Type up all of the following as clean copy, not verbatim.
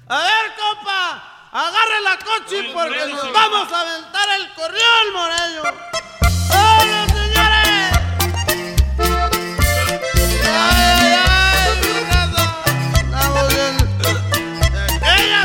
A ver, compa, agarre la coche porque nos vamos a aventar el corrión, Moreño. ¡Hola, señores! ¡Ay, ay, ay! Mi casa. Estamos bien. ¡Ella,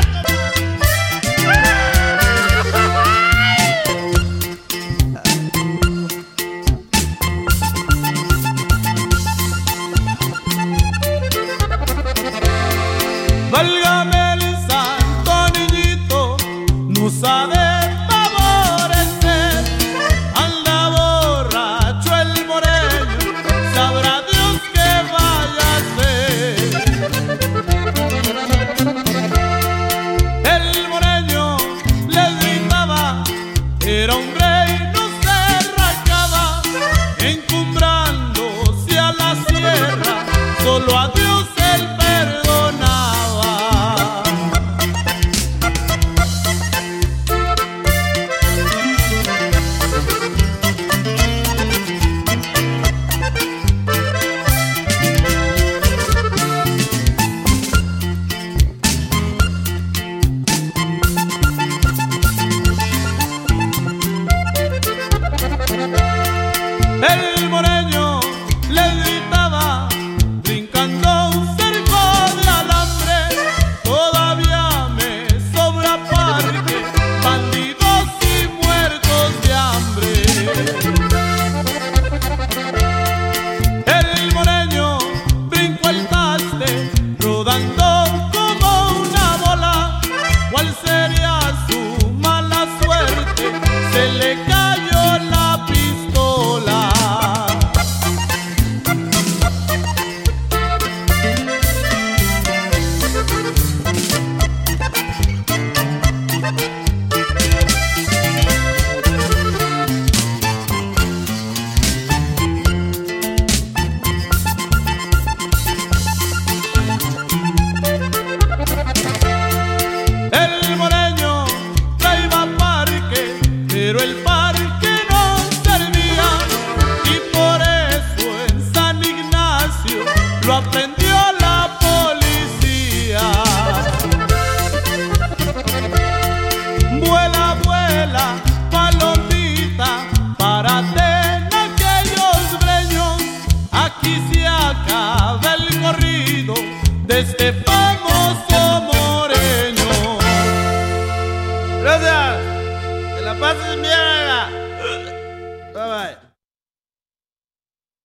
Válgame el santo niñito, no sabe favorecer. Anda borracho el moreño, sabrá Dios qué vaya a hacer. El moreño le gritaba, era un rey, no se rachaba, encumbrándose a la sierra, solo a Dios él perdonaba. El moreño le gritaba, brincando un cerco de alambre, todavía me sobra parque, bandidos y muertos de hambre. El moreño brincó el taste, rodando como una bola. ¿Cuál sería su mala suerte? Se le cayó la pistola. El moreño traía parque, pero el parque no servía, y por eso en San Ignacio lo aprendió la policía. Vuela, vuela, palomita, párate en aquellos breños, aquí se acaba el corrido de este famoso moreño. gracias. Que la pases bien.